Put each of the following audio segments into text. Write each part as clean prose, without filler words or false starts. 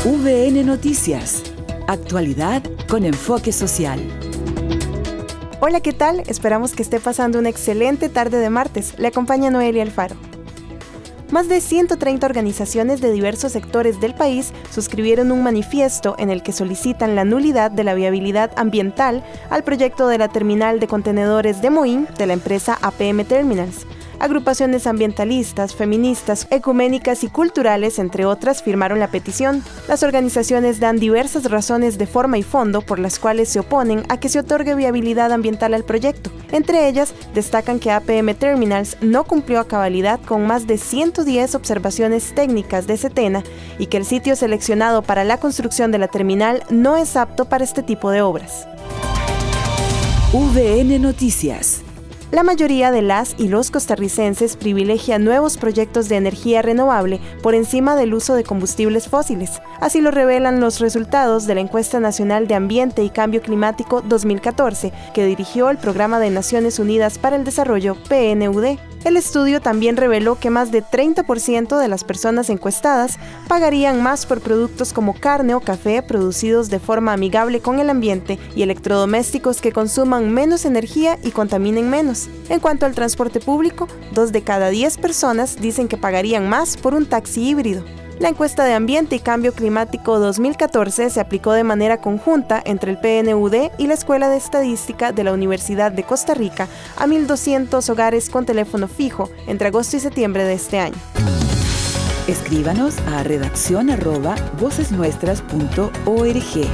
VN Noticias. Actualidad con enfoque social. Hola, ¿qué tal? Esperamos que esté pasando una excelente tarde de martes. Le acompaña Noelia Alfaro. Más de 130 organizaciones de diversos sectores del país suscribieron un manifiesto en el que solicitan la nulidad de la viabilidad ambiental al proyecto de la terminal de contenedores de Moín de la empresa APM Terminals. Agrupaciones ambientalistas, feministas, ecuménicas y culturales, entre otras, firmaron la petición. Las organizaciones dan diversas razones de forma y fondo por las cuales se oponen a que se otorgue viabilidad ambiental al proyecto. Entre ellas, destacan que APM Terminals no cumplió a cabalidad con más de 110 observaciones técnicas de Setena y que el sitio seleccionado para la construcción de la terminal no es apto para este tipo de obras. VN Noticias. La mayoría de las y los costarricenses privilegia nuevos proyectos de energía renovable por encima del uso de combustibles fósiles. Así lo revelan los resultados de la Encuesta Nacional de Ambiente y Cambio Climático 2014, que dirigió el Programa de Naciones Unidas para el Desarrollo, PNUD. El estudio también reveló que más de 30% de las personas encuestadas pagarían más por productos como carne o café producidos de forma amigable con el ambiente y electrodomésticos que consuman menos energía y contaminen menos. En cuanto al transporte público, 2 de cada 10 personas dicen que pagarían más por un taxi híbrido. La encuesta de Ambiente y Cambio Climático 2014 se aplicó de manera conjunta entre el PNUD y la Escuela de Estadística de la Universidad de Costa Rica a 1.200 hogares con teléfono fijo entre agosto y septiembre de este año. Escríbanos a redaccion@vocesnuestras.org.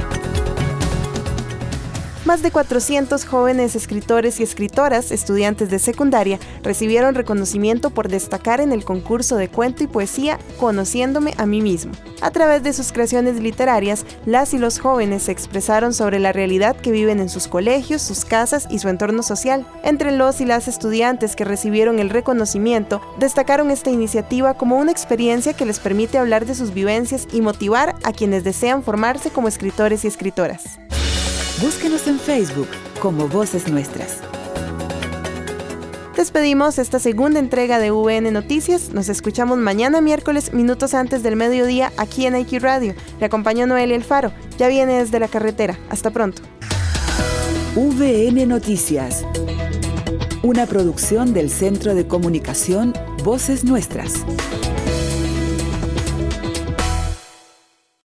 Más de 400 jóvenes escritores y escritoras, estudiantes de secundaria, recibieron reconocimiento por destacar en el concurso de cuento y poesía Conociéndome a mí mismo. A través de sus creaciones literarias, las y los jóvenes se expresaron sobre la realidad que viven en sus colegios, sus casas y su entorno social. Entre los y las estudiantes que recibieron el reconocimiento, destacaron esta iniciativa como una experiencia que les permite hablar de sus vivencias y motivar a quienes desean formarse como escritores y escritoras. Búsquenos en Facebook como Voces Nuestras. Despedimos esta segunda entrega de VN Noticias. Nos escuchamos mañana miércoles, minutos antes del mediodía, aquí en IQ Radio. Le acompañó Noelia Alfaro. Ya viene desde la carretera. Hasta pronto. VN Noticias. Una producción del Centro de Comunicación Voces Nuestras.